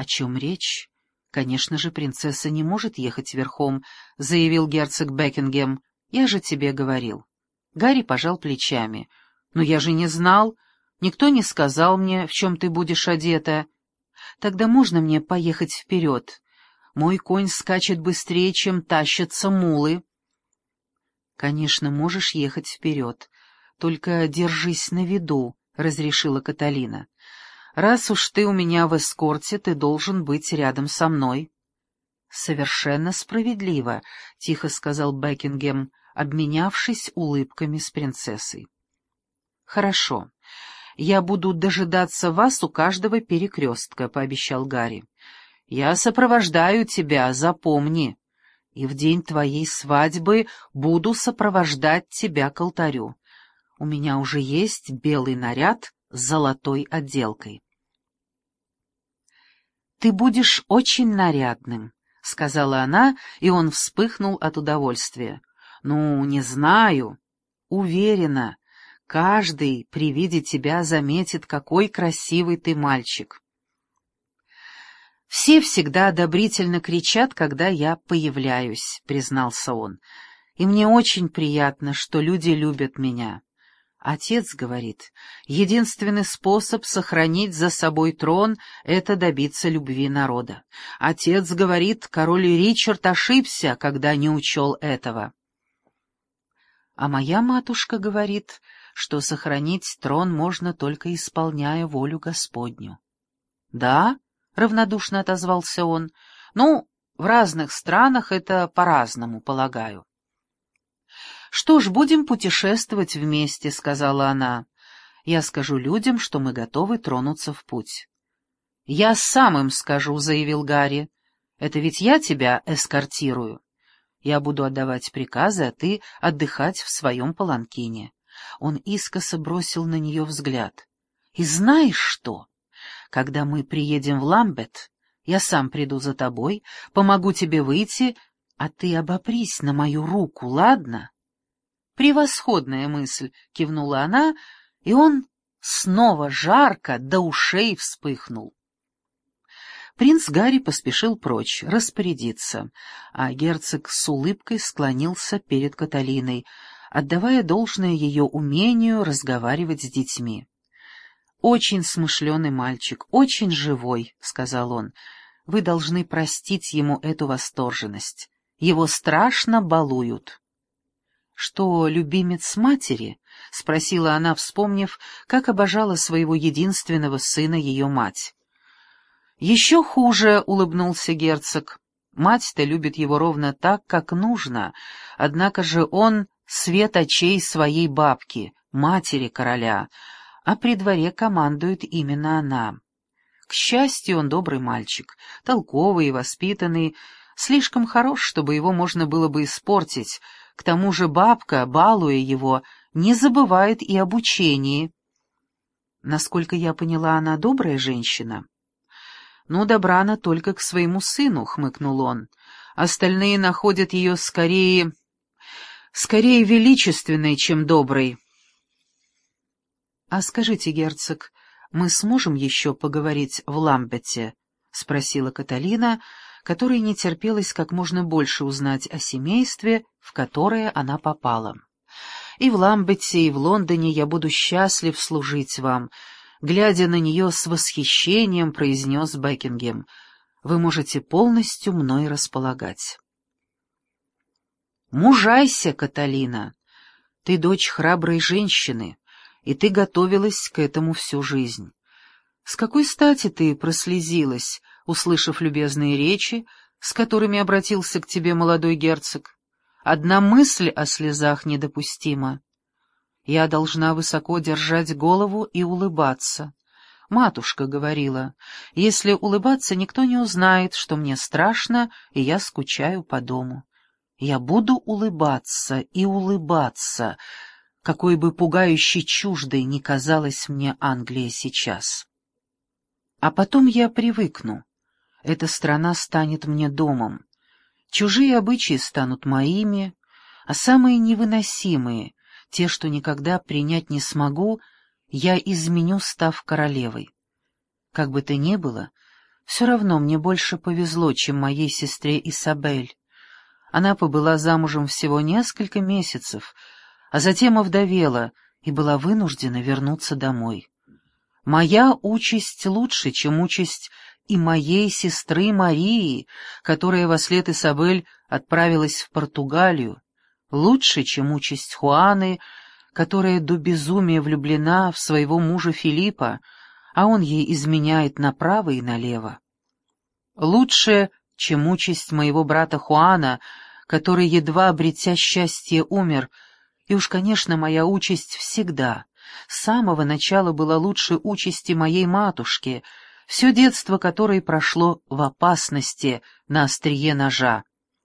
«О чем речь? Конечно же, принцесса не может ехать верхом», — заявил герцог Бекингем. «Я же тебе говорил». Гарри пожал плечами. «Но я же не знал. Никто не сказал мне, в чем ты будешь одета. Тогда можно мне поехать вперед? Мой конь скачет быстрее, чем тащатся мулы». «Конечно, можешь ехать вперед. Только держись на виду», — разрешила Каталина. «Раз уж ты у меня в эскорте, ты должен быть рядом со мной». «Совершенно справедливо», — тихо сказал Бекингем, обменявшись улыбками с принцессой. «Хорошо. Я буду дожидаться вас у каждого перекрестка», — пообещал Гарри. «Я сопровождаю тебя, запомни. И в день твоей свадьбы буду сопровождать тебя к алтарю. У меня уже есть белый наряд с золотой отделкой». «Ты будешь очень нарядным», — сказала она, и он вспыхнул от удовольствия. «Ну, не знаю. Уверена, каждый при виде тебя заметит, какой красивый ты мальчик». «Все всегда одобрительно кричат, когда я появляюсь», — признался он. «И мне очень приятно, что люди любят меня. Отец говорит, единственный способ сохранить за собой трон — это добиться любви народа. Отец говорит, король Ричард ошибся, когда не учел этого. А моя матушка говорит, что сохранить трон можно только исполняя волю Господню». «Да?» — равнодушно отозвался он. «Ну, в разных странах это по-разному, полагаю». «Что ж, будем путешествовать вместе», — сказала она. «Я скажу людям, что мы готовы тронуться в путь». «Я сам им скажу», — заявил Гарри. «Это ведь я тебя эскортирую. Я буду отдавать приказы, а ты отдыхать в своем паланкине». Он искоса бросил на нее взгляд. «И знаешь что? Когда мы приедем в Ламбет, я сам приду за тобой, помогу тебе выйти, а ты обопрись на мою руку, ладно?» «Превосходная мысль!» — кивнула она, и он снова жарко до ушей вспыхнул. Принц Гарри поспешил прочь, распорядиться, а герцог с улыбкой склонился перед Каталиной, отдавая должное ее умению разговаривать с детьми. «Очень смышленый мальчик, очень живой», — сказал он. «Вы должны простить ему эту восторженность. Его страшно балуют». «Что, любимец матери?» — спросила она, вспомнив, как обожала своего единственного сына ее мать. «Еще хуже», — улыбнулся герцог. «Мать-то любит его ровно так, как нужно, однако же он свет очей своей бабки, матери короля, а при дворе командует именно она. К счастью, он добрый мальчик, толковый и воспитанный, слишком хорош, чтобы его можно было бы испортить. К тому же бабка, балуя его, не забывает и об учении». «Насколько я поняла, она добрая женщина?» «Ну, добра она только к своему сыну», — хмыкнул он. «Остальные находят ее скорее величественной, чем доброй». «А скажите, герцог, мы сможем еще поговорить в Ламбете?» — спросила Каталина, которой не терпелось как можно больше узнать о семействе, в которое она попала. «И в Ламбете, и в Лондоне я буду счастлив служить вам», — глядя на нее с восхищением, произнес Бекингем. «Вы можете полностью мной располагать». «Мужайся, Каталина! Ты дочь храброй женщины, и ты готовилась к этому всю жизнь. С какой стати ты прослезилась, услышав любезные речи, с которыми обратился к тебе молодой герцог? Одна мысль о слезах недопустима. Я должна высоко держать голову и улыбаться. Матушка говорила, если улыбаться, никто не узнает, что мне страшно, и я скучаю по дому. Я буду улыбаться и улыбаться, какой бы пугающей чуждой ни казалась мне Англия сейчас. А потом я привыкну. Эта страна станет мне домом. Чужие обычаи станут моими, а самые невыносимые, те, что никогда принять не смогу, я изменю, став королевой. Как бы то ни было, Все равно мне больше повезло, чем моей сестре Исабель. Она побыла замужем всего несколько месяцев, а затем овдовела и была вынуждена вернуться домой. Моя участь лучше, чем участь и моей сестры Марии, которая вослед Исабель отправилась в Португалию, лучше, чем участь Хуаны, которая до безумия влюблена в своего мужа Филиппа, а он ей изменяет направо и налево. Лучше, чем участь моего брата Хуана, который, едва обретя счастье, умер, и уж, конечно, моя участь всегда, с самого начала была лучше участи моей матушки, все детство которой прошло в опасности на острие ножа.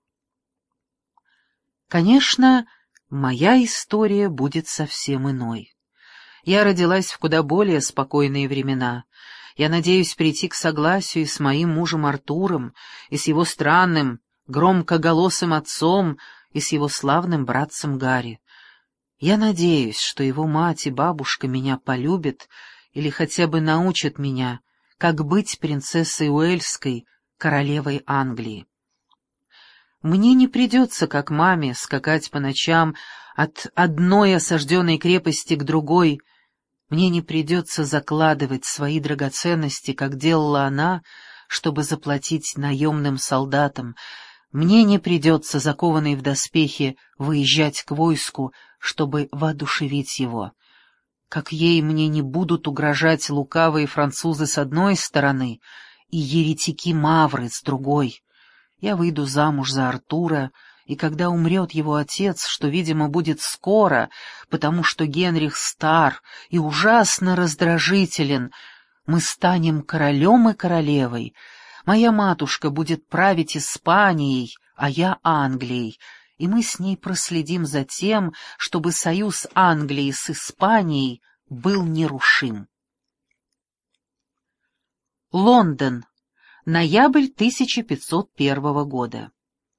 Конечно, моя история будет совсем иной. Я родилась в куда более спокойные времена. Я надеюсь прийти к согласию с моим мужем Артуром, и с его странным, громкоголосым отцом, и с его славным братцем Гарри. Я надеюсь, что его мать и бабушка меня полюбят или хотя бы научат меня, как быть принцессой Уэльской, королевой Англии. Мне не придется, как маме, скакать по ночам от одной осажденной крепости к другой. Мне не придется закладывать свои драгоценности, как делала она, чтобы заплатить наемным солдатам. Мне не придется, закованной в доспехи, выезжать к войску, чтобы воодушевить его. Как ей мне не будут угрожать лукавые французы с одной стороны и еретики-мавры с другой. Я выйду замуж за Артура, и когда умрет его отец, что, видимо, будет скоро, потому что Генрих стар и ужасно раздражителен, мы станем королем и королевой. Моя матушка будет править Испанией, а я Англией, и мы с ней проследим за тем, чтобы союз Англии с Испанией был нерушим. Лондон. Ноябрь 1501 года.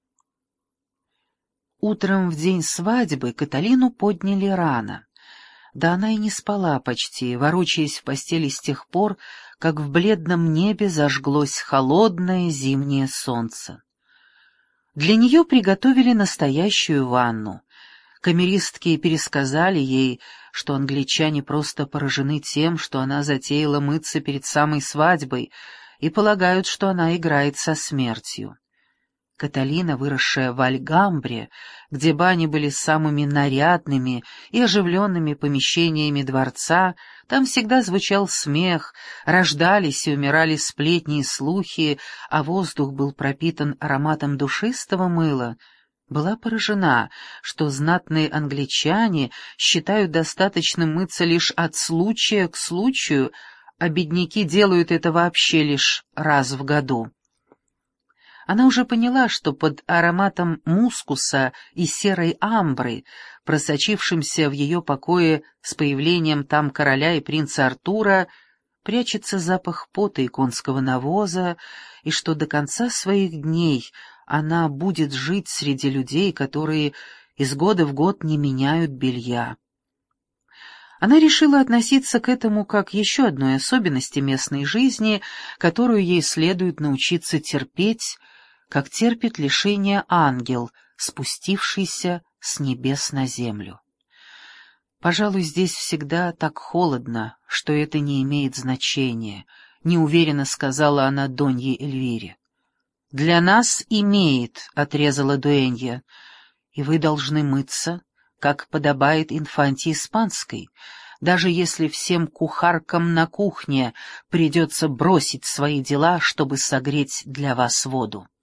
Утром в день свадьбы Каталину подняли рано. Да она и не спала почти, ворочаясь в постели с тех пор, как в бледном небе зажглось холодное зимнее солнце. Для нее приготовили настоящую ванну. Камеристки пересказали ей, что англичане просто поражены тем, что она затеяла мыться перед самой свадьбой, и полагают, что она играет со смертью. Каталина, выросшая в Альгамбре, где бани были самыми нарядными и оживленными помещениями дворца, там всегда звучал смех, рождались и умирали сплетни и слухи, а воздух был пропитан ароматом душистого мыла, была поражена, что знатные англичане считают достаточным мыться лишь от случая к случаю, а бедняки делают это вообще лишь раз в году. Она уже поняла, что под ароматом мускуса и серой амбры, просочившимся в ее покое с появлением там короля и принца Артура, прячется запах пота и конского навоза, и что до конца своих дней она будет жить среди людей, которые из года в год не меняют белья. Она решила относиться к этому как еще одной особенности местной жизни, которую ей следует научиться терпеть, как терпит лишение ангел, спустившийся с небес на землю. «Пожалуй, здесь всегда так холодно, что это не имеет значения», — неуверенно сказала она Донье Эльвире. «Для нас имеет», — отрезала Дуэнья, — «и вы должны мыться, как подобает инфанте испанской, даже если всем кухаркам на кухне придется бросить свои дела, чтобы согреть для вас воду».